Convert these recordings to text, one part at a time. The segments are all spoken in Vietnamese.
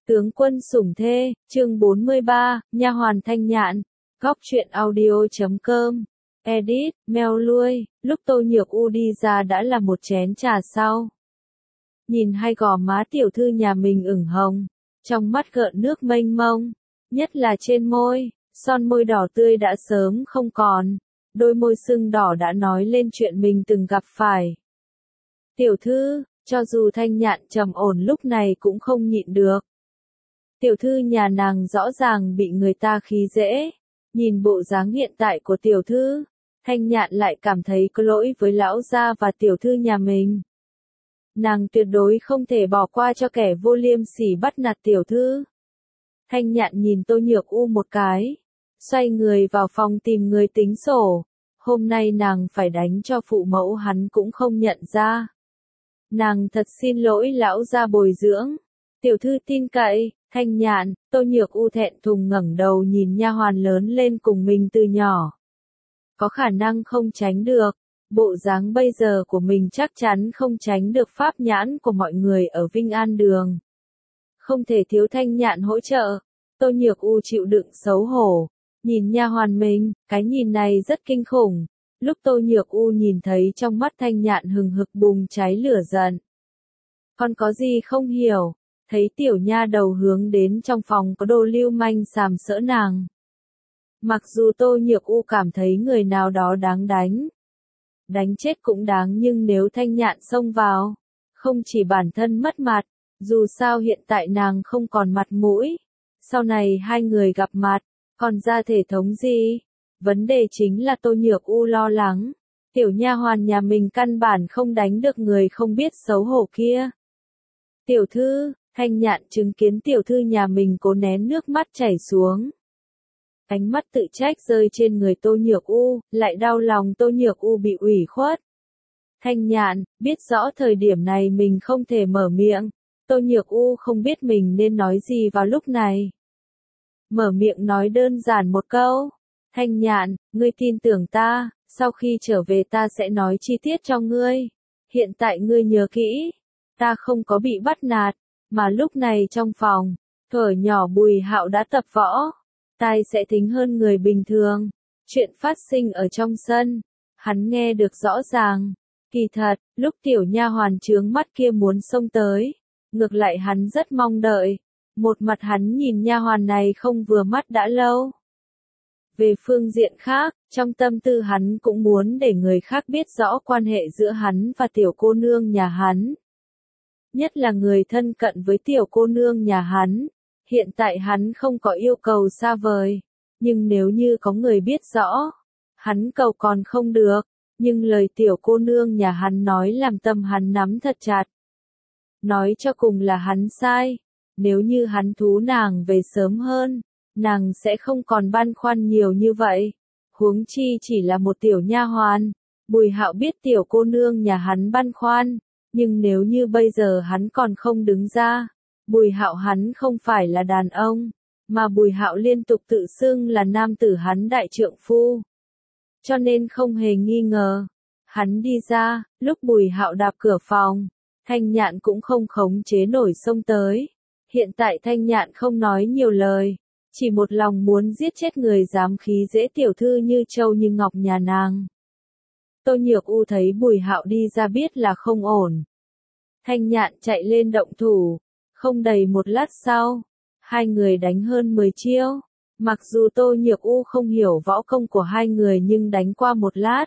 Tướng quân sủng thê, chương 43, nha hoàn Thanh Nhạn. Góc truyện audio.com. Edit, meo lui, lúc Tô Nhược U đi ra đã là một chén trà sau. Nhìn hai gò má tiểu thư nhà mình ửng hồng, trong mắt gợn nước mênh mông, nhất là trên môi, son môi đỏ tươi đã sớm không còn, đôi môi sưng đỏ đã nói lên chuyện mình từng gặp phải. Tiểu thư, cho dù Thanh Nhạn trầm ổn lúc này cũng không nhịn được. Tiểu thư nhà nàng rõ ràng bị người ta khí dễ, nhìn bộ dáng hiện tại của tiểu thư, Thanh Nhạn lại cảm thấy có lỗi với lão gia và tiểu thư nhà mình. Nàng tuyệt đối không thể bỏ qua cho kẻ vô liêm sỉ bắt nạt tiểu thư. Thanh Nhạn nhìn Tô Nhược U một cái, xoay người vào phòng tìm người tính sổ, hôm nay nàng phải đánh cho phụ mẫu hắn cũng không nhận ra. Nàng thật xin lỗi lão gia bồi dưỡng, tiểu thư tin cậy. Thanh Nhạn, Tô Nhược U thẹn thùng ngẩng đầu nhìn nha hoàn lớn lên cùng mình từ nhỏ. Có khả năng không tránh được, bộ dáng bây giờ của mình chắc chắn không tránh được pháp nhãn của mọi người ở Vinh An Đường. Không thể thiếu Thanh Nhạn hỗ trợ, Tô Nhược U chịu đựng xấu hổ, nhìn nha hoàn mình, cái nhìn này rất kinh khủng. Lúc Tô Nhược U nhìn thấy trong mắt Thanh Nhạn hừng hực bùng cháy lửa giận. Con có gì không hiểu? Thấy tiểu nha đầu hướng đến trong phòng có đồ lưu manh sàm sỡ nàng. Mặc dù Tô Nhược U cảm thấy người nào đó đáng đánh. Đánh chết cũng đáng, nhưng nếu Thanh Nhạn xông vào, không chỉ bản thân mất mặt, dù sao hiện tại nàng không còn mặt mũi. Sau này hai người gặp mặt, còn ra thể thống gì? Vấn đề chính là Tô Nhược U lo lắng. Tiểu nha hoàn nhà mình căn bản không đánh được người không biết xấu hổ kia. Tiểu thư, Thanh Nhạn chứng kiến tiểu thư nhà mình cố nén nước mắt chảy xuống. Ánh mắt tự trách rơi trên người Tô Nhược U, lại đau lòng Tô Nhược U bị ủy khuất. Thanh Nhạn, biết rõ thời điểm này mình không thể mở miệng, Tô Nhược U không biết mình nên nói gì vào lúc này. Mở miệng nói đơn giản một câu, Thanh Nhạn, ngươi tin tưởng ta, sau khi trở về ta sẽ nói chi tiết cho ngươi. Hiện tại ngươi nhớ kỹ, ta không có bị bắt nạt. Mà lúc này trong phòng, thuở nhỏ Bùi Hạo đã tập võ, tai sẽ thính hơn người bình thường. Chuyện phát sinh ở trong sân, hắn nghe được rõ ràng. Kỳ thật, lúc tiểu nha hoàn trướng mắt kia muốn xông tới, ngược lại hắn rất mong đợi. Một mặt hắn nhìn nha hoàn này không vừa mắt đã lâu. Về phương diện khác, trong tâm tư hắn cũng muốn để người khác biết rõ quan hệ giữa hắn và tiểu cô nương nhà hắn. Nhất là người thân cận với tiểu cô nương nhà hắn. Hiện tại hắn không có yêu cầu xa vời, nhưng nếu như có người biết rõ, hắn cầu còn không được, nhưng lời tiểu cô nương nhà hắn nói làm tâm hắn nắm thật chặt. Nói cho cùng là hắn sai, nếu như hắn thú nàng về sớm hơn, nàng sẽ không còn băn khoăn nhiều như vậy. Huống chi chỉ là một tiểu nha hoàn, Bùi Hạo biết tiểu cô nương nhà hắn băn khoăn. Nhưng nếu như bây giờ hắn còn không đứng ra, Bùi Hạo hắn không phải là đàn ông, mà Bùi Hạo liên tục tự xưng là nam tử hắn đại trượng phu. Cho nên không hề nghi ngờ, hắn đi ra, lúc Bùi Hạo đạp cửa phòng, Thanh Nhạn cũng không khống chế nổi xông tới. Hiện tại Thanh Nhạn không nói nhiều lời, chỉ một lòng muốn giết chết người dám khí dễ tiểu thư như châu như ngọc nhà nàng. Tô Nhược U thấy Bùi Hạo đi ra biết là không ổn. Thanh Nhạn chạy lên động thủ, không đầy một lát sau, hai người đánh hơn 10 chiêu. Mặc dù Tô Nhược U không hiểu võ công của hai người nhưng đánh qua một lát,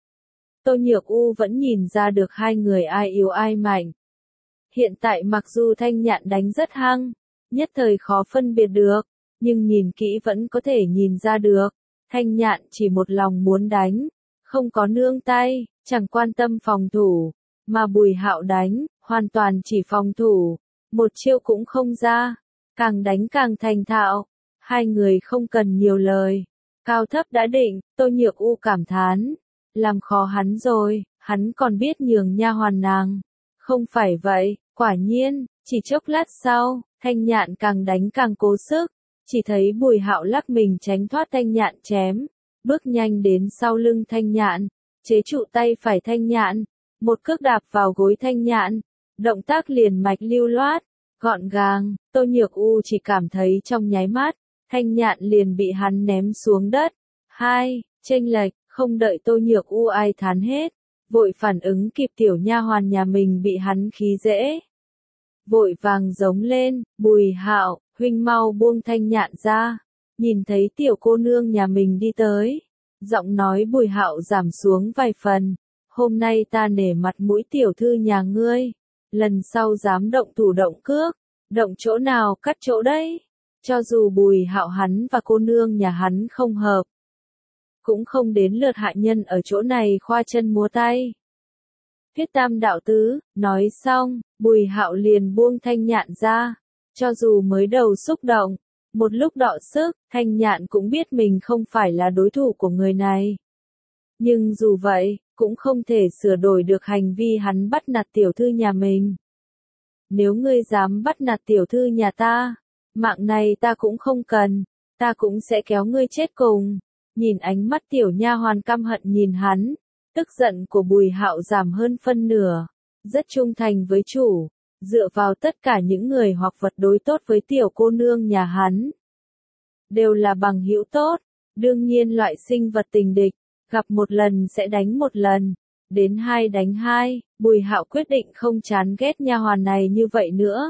Tô Nhược U vẫn nhìn ra được hai người ai yếu ai mạnh. Hiện tại mặc dù Thanh Nhạn đánh rất hăng, nhất thời khó phân biệt được, nhưng nhìn kỹ vẫn có thể nhìn ra được. Thanh Nhạn chỉ một lòng muốn đánh, không có nương tay, chẳng quan tâm phòng thủ, mà Bùi Hạo đánh, hoàn toàn chỉ phòng thủ, một chiêu cũng không ra, càng đánh càng thành thạo, hai người không cần nhiều lời, cao thấp đã định. Tô Nhược U cảm thán, làm khó hắn rồi, hắn còn biết nhường nha hoàn nàng, không phải vậy. Quả nhiên, chỉ chốc lát sau, Thanh Nhạn càng đánh càng cố sức, chỉ thấy Bùi Hạo lắc mình tránh thoát Thanh Nhạn chém, bước nhanh đến sau lưng Thanh Nhạn, chế trụ tay phải Thanh Nhạn, một cước đạp vào gối Thanh Nhạn, động tác liền mạch lưu loát, gọn gàng, Tô Nhược U chỉ cảm thấy trong nháy mắt, Thanh Nhạn liền bị hắn ném xuống đất. Chênh lệch, không đợi Tô Nhược U ai thán hết, vội phản ứng kịp tiểu nha hoàn nhà mình bị hắn khí dễ. Vội vàng giống lên, Bùi Hạo, huynh mau buông Thanh Nhạn ra. Nhìn thấy tiểu cô nương nhà mình đi tới, giọng nói Bùi Hạo giảm xuống vài phần. Hôm nay ta nể mặt mũi tiểu thư nhà ngươi, lần sau dám động thủ động cước, động chỗ nào cắt chỗ đấy. Cho dù Bùi Hạo hắn và cô nương nhà hắn không hợp, cũng không đến lượt hạ nhân ở chỗ này khoa chân múa tay. Thuyết tam đạo tứ, nói xong, Bùi Hạo liền buông Thanh Nhạn ra. Cho dù mới đầu xúc động, một lúc đọ sức, Thanh Nhạn cũng biết mình không phải là đối thủ của người này. Nhưng dù vậy, cũng không thể sửa đổi được hành vi hắn bắt nạt tiểu thư nhà mình. Nếu ngươi dám bắt nạt tiểu thư nhà ta, mạng này ta cũng không cần, ta cũng sẽ kéo ngươi chết cùng. Nhìn ánh mắt tiểu nha hoàn căm hận nhìn hắn, tức giận của Bùi Hạo giảm hơn phân nửa, rất trung thành với chủ, dựa vào tất cả những người hoặc vật đối tốt với tiểu cô nương nhà hắn. Đều là bằng hữu tốt, đương nhiên loại sinh vật tình địch, gặp một lần sẽ đánh một lần, đến hai đánh hai, Bùi Hạo quyết định không chán ghét nha hoàn này như vậy nữa.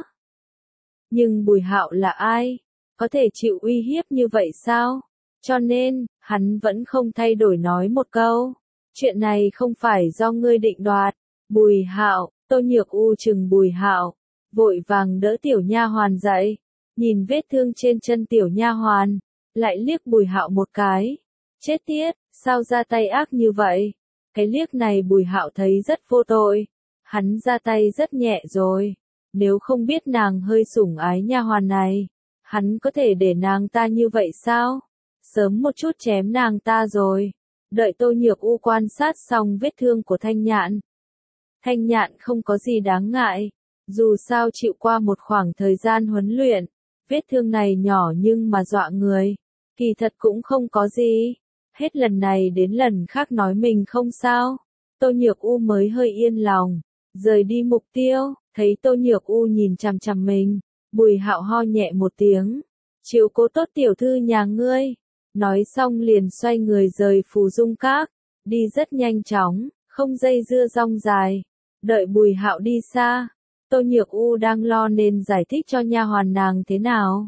Nhưng Bùi Hạo là ai? Có thể chịu uy hiếp như vậy sao? Cho nên, hắn vẫn không thay đổi nói một câu. Chuyện này không phải do ngươi định đoạt. Bùi Hạo, Tô Nhược U chừng Bùi Hạo, vội vàng đỡ tiểu nha hoàn dậy, nhìn vết thương trên chân tiểu nha hoàn, lại liếc Bùi Hạo một cái. Chết tiết, sao ra tay ác như vậy? Cái liếc này Bùi Hạo thấy rất vô tội, hắn ra tay rất nhẹ rồi. Nếu không biết nàng hơi sủng ái nha hoàn này, hắn có thể để nàng ta như vậy sao? Sớm một chút chém nàng ta rồi. Đợi Tô Nhược U quan sát xong vết thương của Thanh Nhạn. Thanh Nhạn không có gì đáng ngại, dù sao chịu qua một khoảng thời gian huấn luyện, vết thương này nhỏ nhưng mà dọa người, kỳ thật cũng không có gì. Hết lần này đến lần khác nói mình không sao, Tô Nhược U mới hơi yên lòng, rời đi mục tiêu, thấy Tô Nhược U nhìn chằm chằm mình, Bùi Hạo ho nhẹ một tiếng, chiếu cố tốt tiểu thư nhà ngươi. Nói xong liền xoay người rời Phù Dung Các, đi rất nhanh chóng, không dây dưa rong dài. Đợi Bùi Hạo đi xa, Tô Nhược U đang lo nên giải thích cho nha hoàn nàng thế nào.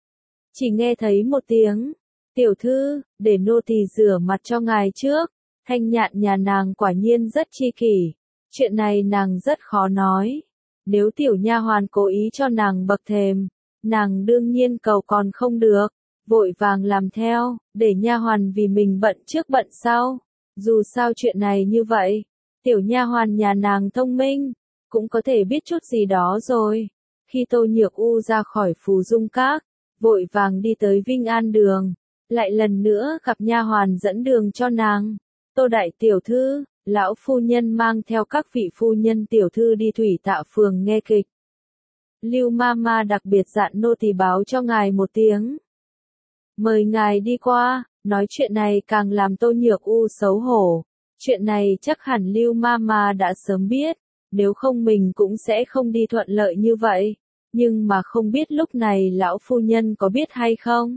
Chỉ nghe thấy một tiếng, tiểu thư, để nô tỳ rửa mặt cho ngài trước. Thanh Nhạn nhà nàng quả nhiên rất chi kỷ, chuyện này nàng rất khó nói. Nếu tiểu nha hoàn cố ý cho nàng bậc thềm, nàng đương nhiên cầu còn không được. Vội vàng làm theo, để nha hoàn vì mình bận trước bận sau. Dù sao chuyện này như vậy, tiểu nha hoàn nhà nàng thông minh, cũng có thể biết chút gì đó rồi. Khi Tô Nhược U ra khỏi Phù Dung Các, vội vàng đi tới Vinh An Đường, lại lần nữa gặp nha hoàn dẫn đường cho nàng. Tô đại tiểu thư, lão phu nhân mang theo các vị phu nhân tiểu thư đi Thủy Tạ Phường nghe kịch. Lưu Mama đặc biệt dặn nô tỳ báo cho ngài một tiếng. Mời ngài đi qua. Nói chuyện này càng làm Tô Nhược U xấu hổ. Chuyện này chắc hẳn Lưu Mama đã sớm biết, nếu không mình cũng sẽ không đi thuận lợi như vậy. Nhưng mà không biết lúc này lão phu nhân có biết hay không?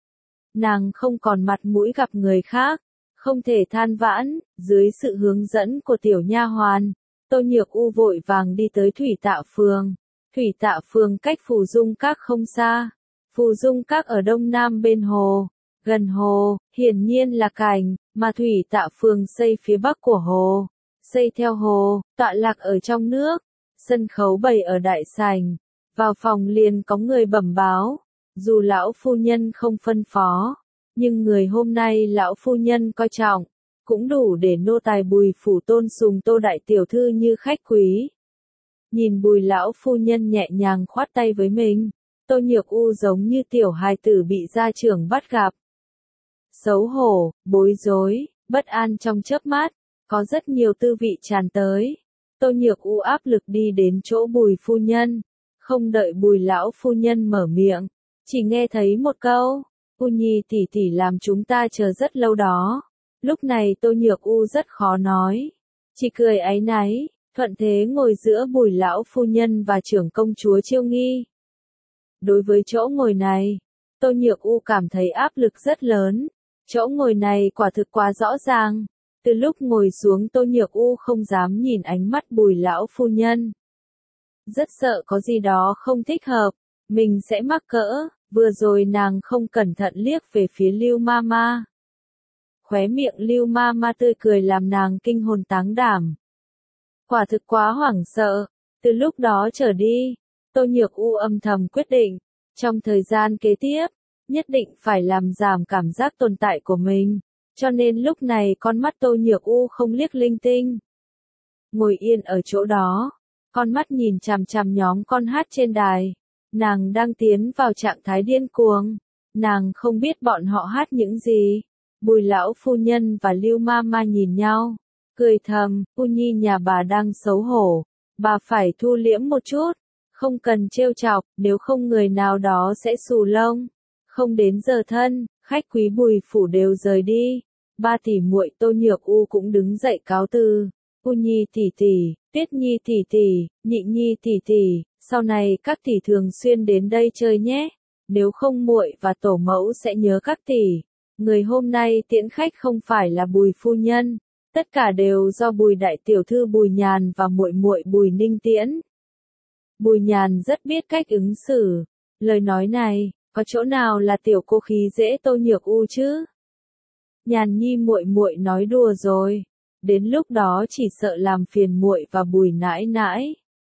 Nàng không còn mặt mũi gặp người khác, không thể than vãn. Dưới sự hướng dẫn của tiểu nha hoàn, Tô Nhược U vội vàng đi tới Thủy Tạ Phường. Thủy Tạ Phường cách Phù Dung Các không xa. Phù Dung Các ở đông nam bên hồ, gần hồ, hiển nhiên là cảnh, mà Thủy Tạ Phường xây phía bắc của hồ, xây theo hồ, tọa lạc ở trong nước, sân khấu bày ở đại sảnh, vào phòng liền có người bẩm báo, dù lão phu nhân không phân phó, nhưng người hôm nay lão phu nhân coi trọng, cũng đủ để nô tài Bùi phủ tôn sùng Tô đại tiểu thư như khách quý. Nhìn Bùi lão phu nhân nhẹ nhàng khoát tay với mình, Tô Nhược U giống như tiểu hài tử bị gia trưởng bắt gặp. Xấu hổ, bối rối, bất an trong chớp mắt, có rất nhiều tư vị tràn tới. Tô Nhược U áp lực đi đến chỗ Bùi phu nhân, không đợi Bùi lão phu nhân mở miệng, chỉ nghe thấy một câu, U Nhi tỷ tỷ làm chúng ta chờ rất lâu đó. Lúc này Tô Nhược U rất khó nói, chỉ cười áy náy, thuận thế ngồi giữa Bùi lão phu nhân và trưởng công chúa Chiêu Nghi. Đối với chỗ ngồi này, Tô Nhược U cảm thấy áp lực rất lớn. Chỗ ngồi này quả thực quá rõ ràng. Từ lúc ngồi xuống Tô Nhược U không dám nhìn ánh mắt Bùi lão phu nhân. Rất sợ có gì đó không thích hợp, mình sẽ mắc cỡ. Vừa rồi nàng không cẩn thận liếc về phía Lưu Mama. Khóe miệng Lưu Mama tươi cười làm nàng kinh hồn táng đảm. Quả thực quá hoảng sợ. Từ lúc đó trở đi, Tô Nhược U âm thầm quyết định, trong thời gian kế tiếp, nhất định phải làm giảm cảm giác tồn tại của mình. Cho nên lúc này con mắt Tô Nhược U không liếc linh tinh. Ngồi yên ở chỗ đó, con mắt nhìn chằm chằm nhóm con hát trên đài. Nàng đang tiến vào trạng thái điên cuồng. Nàng không biết bọn họ hát những gì. Bùi lão phu nhân và Lưu Mama nhìn nhau, cười thầm, U Nhi nhà bà đang xấu hổ. Bà phải thu liễm một chút. Không cần trêu chọc, nếu không người nào đó sẽ xù lông. Không đến giờ thân, khách quý Bùi phủ đều rời đi. Ba tỷ muội Tô Nhược U cũng đứng dậy cáo từ. U Nhi tỷ tỷ, Tuyết Nhi tỷ tỷ, Nhị Nhi tỷ tỷ, sau này các tỷ thường xuyên đến đây chơi nhé. Nếu không muội và tổ mẫu sẽ nhớ các tỷ. Người hôm nay tiễn khách không phải là Bùi phu nhân, tất cả đều do Bùi đại tiểu thư Bùi Nhàn và muội muội Bùi Ninh tiễn. Bùi Nhàn rất biết cách ứng xử. Lời nói này, có chỗ nào là tiểu cô khí dễ Tô Nhược U chứ? Nhàn Nhi muội muội nói đùa rồi. Đến lúc đó chỉ sợ làm phiền muội và Bùi nãi nãi.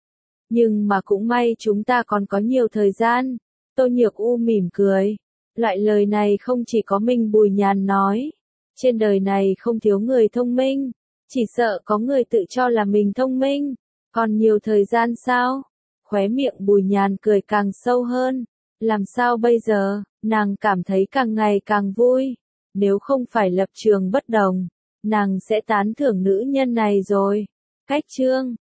Nhưng mà cũng may chúng ta còn có nhiều thời gian. Tô Nhược U mỉm cười. Loại lời này không chỉ có mình Bùi Nhàn nói. Trên đời này không thiếu người thông minh. Chỉ sợ có người tự cho là mình thông minh. Còn nhiều thời gian sao? Khóe miệng Bùi Nhàn cười càng sâu hơn. Làm sao bây giờ? Nàng cảm thấy càng ngày càng vui. Nếu không phải lập trường bất đồng, nàng sẽ tán thưởng nữ nhân này rồi. Cách chương